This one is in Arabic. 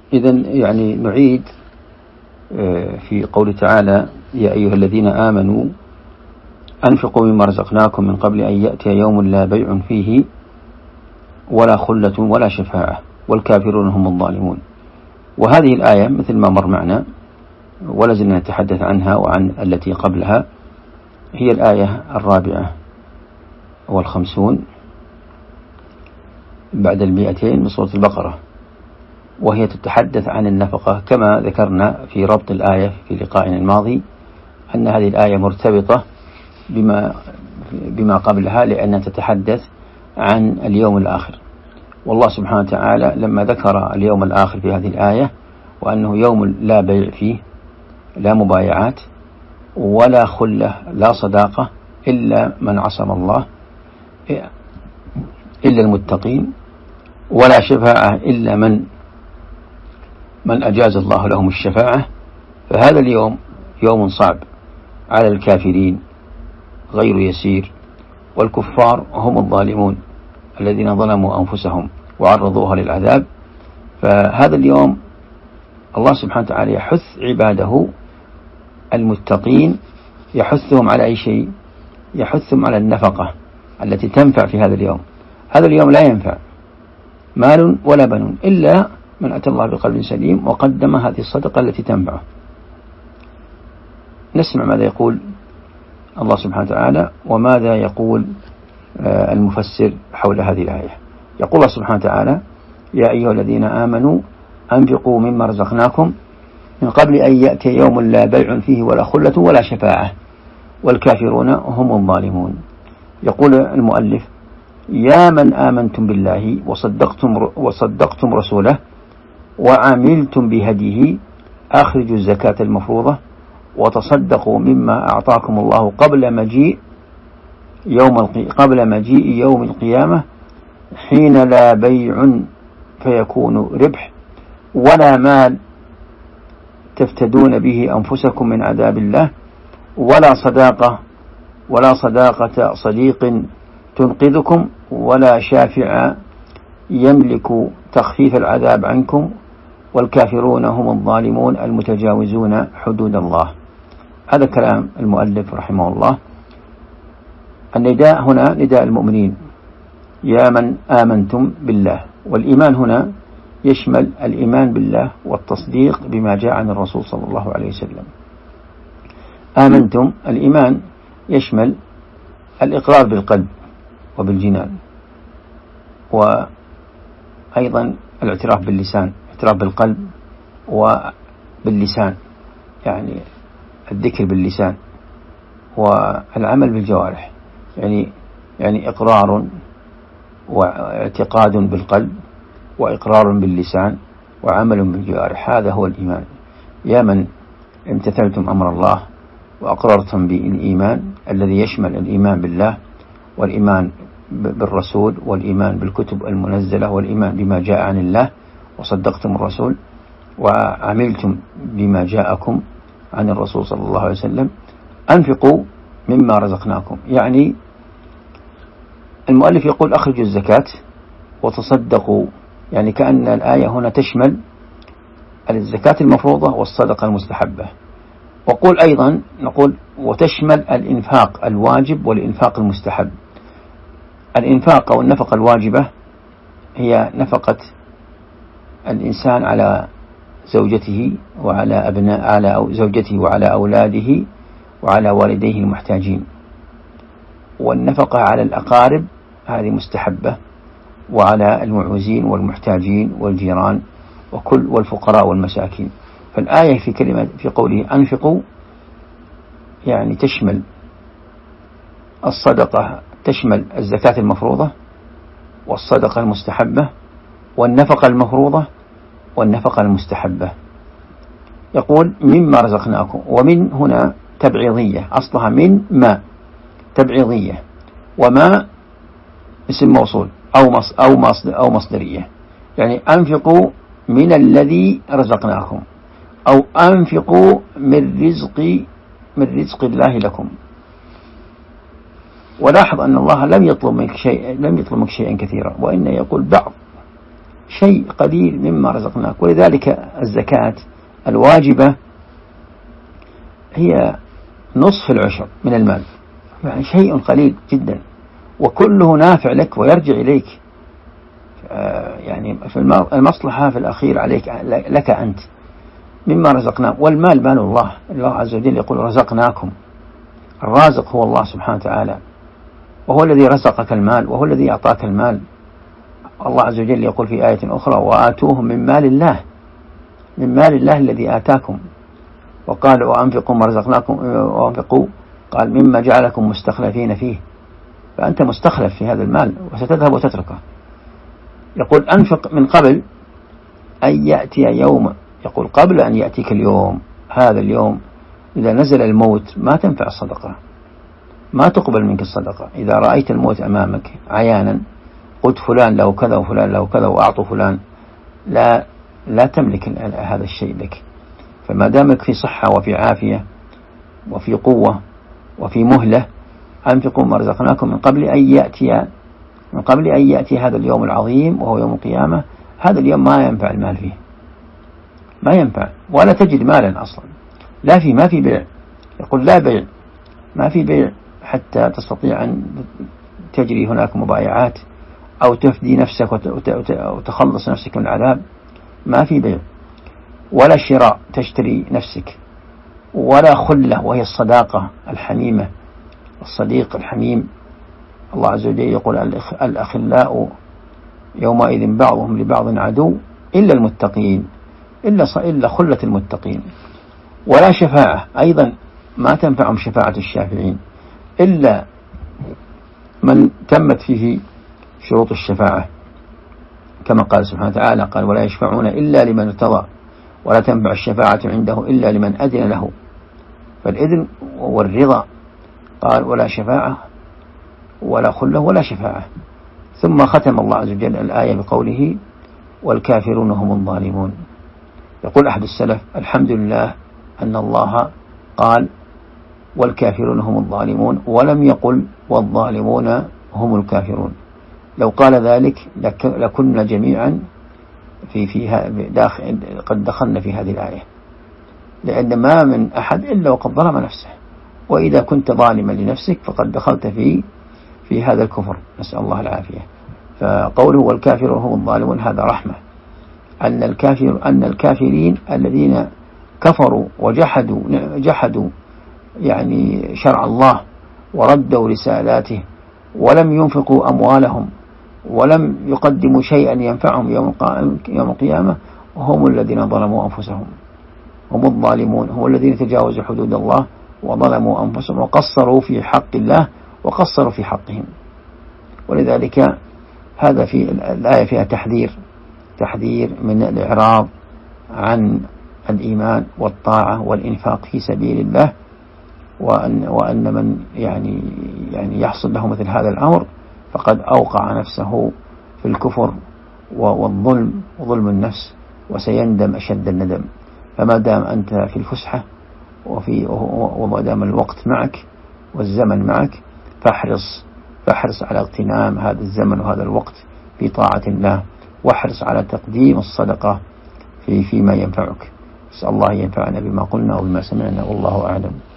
إذن يعني نعيد في قول تعالى: يا أيها الذين آمنوا أنفقوا مما رزقناكم من قبل أن يأتي يوم لا بيع فيه ولا خلة ولا شفاعة والكافرون هم الظالمون. وهذه الآية مثل ما مر معنا ولازلنا نتحدث عنها وعن التي قبلها، هي الآية 54 بعد 200 من سورة البقرة، وهي تتحدث عن النفقة كما ذكرنا في ربط الآية في لقائنا الماضي، أن هذه الآية مرتبطة بما قبلها لأنها تتحدث عن اليوم الآخر. والله سبحانه وتعالى لما ذكر اليوم الآخر في هذه الآية وأنه يوم لا بيع فيه، لا مبايعات ولا خلة، لا صداقة إلا من عصم الله إلا المتقين، ولا شفاعة إلا من أجاز الله لهم الشفاعة، فهذا اليوم يوم صعب على الكافرين غير يسير، والكفار هم الظالمون الذين ظلموا أنفسهم وعرضوها للعذاب. فهذا اليوم الله سبحانه وتعالى يحث عباده المتقين، يحثهم على أي شيء؟ يحثهم على النفقة التي تنفع في هذا اليوم. هذا اليوم لا ينفع مال ولا بنون إلا من أتى الله بقلب سليم وقدم هذه الصدقة التي تنفعه. نسمع ماذا يقول الله سبحانه وتعالى وماذا يقول المفسر حول هذه الآية. يقول الله سبحانه وتعالى: يا أيها الذين آمنوا أنفقوا مما رزقناكم من قبل أن يأتي يوم لا بيع فيه ولا خلة ولا شفاعة والكافرون هم الظالمون. يقول المؤلف: يا من آمنتم بالله وصدقتم رسوله وعملتم بهديه، أخرجوا الزكاة المفروضة وتصدقوا مما أعطاكم الله قبل مجيء يوم القيامة حين لا بيع فيكون ربح ولا مال تفتدون به أنفسكم من عذاب الله ولا صداقة صديق تنقذكم ولا شافع يملك تخفيف العذاب عنكم والكافرون هم الظالمون المتجاوزون حدود الله. هذا كلام المؤلف رحمه الله. النداء هنا نداء المؤمنين: يا من آمنتم بالله. والإيمان هنا يشمل الإيمان بالله والتصديق بما جاء عن الرسول صلى الله عليه وسلم. آمنتم، الإيمان يشمل الإقرار بالقلب وبالجنان، وأيضا الاعتراف باللسان، اعتراف بالقلب وباللسان، يعني الذكر باللسان والعمل بالجوارح، يعني إقرار واعتقاد بالقلب وإقرار باللسان وعمل بالجوارح، هذا هو الإيمان. يا من امتثلتم أمر الله وأقررتم بالإيمان الذي يشمل الإيمان بالله والإيمان بالرسول والإيمان بالكتب المنزلة والإيمان بما جاء عن الله، وصدقتم الرسول وعملتم بما جاءكم عن الرسول صلى الله عليه وسلم. أنفقوا مما رزقناكم، يعني المؤلف يقول أخرجوا الزكاة وتصدقوا، يعني كأن الآية هنا تشمل الزكاة المفروضة والصدقة المستحبة. وقول أيضا نقول وتشمل الإنفاق الواجب والإنفاق المستحب. الإنفاق أو النفقة الواجبة هي نفقة الإنسان على زوجته وعلى على زوجته وعلى أولاده وعلى والديه المحتاجين. والنفقة على الأقارب هذه مستحبة، وعلى المعوزين والمحتاجين والجيران والفقراء والمساكين. فالآية في قوله أنفقوا يعني تشمل الصدقة، تشمل الزكاة المفروضة والصدقة المستحبة والنفقة المفروضة والنفقة المستحبة. يقول مما رزقناكم، ومن هنا تبعيضية، أصلها من ما تبعيضية، وما اسم موصول أو مصدرية، يعني أنفقوا من الذي رزقناكم أو أنفقوا من رزق الله لكم. ولاحظ أن الله لم يطلب منك شيئا كثيرا، وإن يقول بعض شيء قليل مما رزقناك. ولذلك الزكاة الواجبة هي نصف العشر من المال، يعني شيء قليل جدا، وكله نافع لك ويرجع إليك. يعني في المصلحة في الأخير عليك لك أنت مما رزقناك. والمال مال الله. الله عز وجل يقول رزقناكم. الرازق هو الله سبحانه وتعالى، وهو الذي رزقك المال، وهو الذي أعطاك المال. الله عز وجل يقول في آية أخرى وآتوهم من مال الله، من مال الله الذي آتاكم. وقال وأنفقوا ما رزقناكم وأنفقوا، قال مما جعلكم مستخلفين فيه، فأنت مستخلف في هذا المال وستذهب وتتركه. يقول أنفق من قبل أن يأتي يوم، يقول قبل أن يأتيك اليوم، هذا اليوم إذا نزل الموت ما تنفع الصدقة، ما تقبل منك الصدقة. إذا رأيت الموت أمامك عيانا قلت فلان له كذا وفلان له كذا وأعطوا فلان، لا تملك هذا الشيء لك. فما دامك في صحة وفي عافية وفي قوة وفي مهلة، أنفقوا ما رزقناكم من قبل أن يأتي هذا اليوم العظيم وهو يوم القيامة. هذا اليوم ما ينفع المال فيه، ما ينفع، ولا تجد مالا أصلا، ما في بيع. يقول لا بيع، ما في بيع حتى تستطيع أن تجري هناك مبايعات أو تفدي نفسك وتخلص نفسك من العذاب. ما في بيع ولا شراء تشتري نفسك، ولا خلة وهي الصداقة الحميمة، الصديق الحميم. الله عز وجل يقول الأخلاء يومئذ بعضهم لبعض عدو إلا المتقين، إلا خلة المتقين. ولا شفاعة أيضا، ما تنفعهم شفاعة الشافعين إلا من تمت فيه شروط الشفاعة، كما قال سبحانه وتعالى قال ولا يشفعون إلا لمن ارتضى ولا تنفع الشفاعة عنده إلا لمن أذن له. فالإذن والرضا، قال ولا شفاعة ولا خلة ولا شفاعة. ثم ختم الله عز وجل الآية بقوله والكافرون هم الظالمون. يقول أحد السلف الحمد لله أن الله قال والكافرون هم الظالمون ولم يقل والظالمون هم الكافرون. لو قال ذلك لكنا جميعا قد دخلنا في هذه الآية، لأن ما من أحد إلا وقد ظلم نفسه، وإذا كنت ظالما لنفسك فقد دخلت في هذا الكفر، نسأل الله العافية. فقوله والكافرون هم الظالمون هذا رحمة، أن الكافرين الذين كفروا وجحدوا يعني شرع الله وردوا رسالاته ولم ينفقوا أموالهم ولم يقدموا شيئا ينفعهم يوم القيامة، هم الذين ظلموا أنفسهم، هم الظالمون، هم الذين تجاوزوا حدود الله وظلموا أنفسهم وقصروا في حق الله وقصروا في حقهم. ولذلك هذا في الآية فيها تحذير من الإعراض عن الإيمان والطاعة والإنفاق في سبيل الله، وأن من يعني يحصل له مثل هذا الأمر فقد أوقع نفسه في الكفر والظلم وظلم النفس، وسيندم أشد الندم. فما دام أنت في الفسحة وما دام الوقت معك والزمن معك فاحرص على اغتنام هذا الزمن وهذا الوقت في طاعة الله، واحرص على تقديم الصدقة فيما ينفعك. نسأل الله ينفعنا بما قلنا وبما سمعنا، والله أعلم.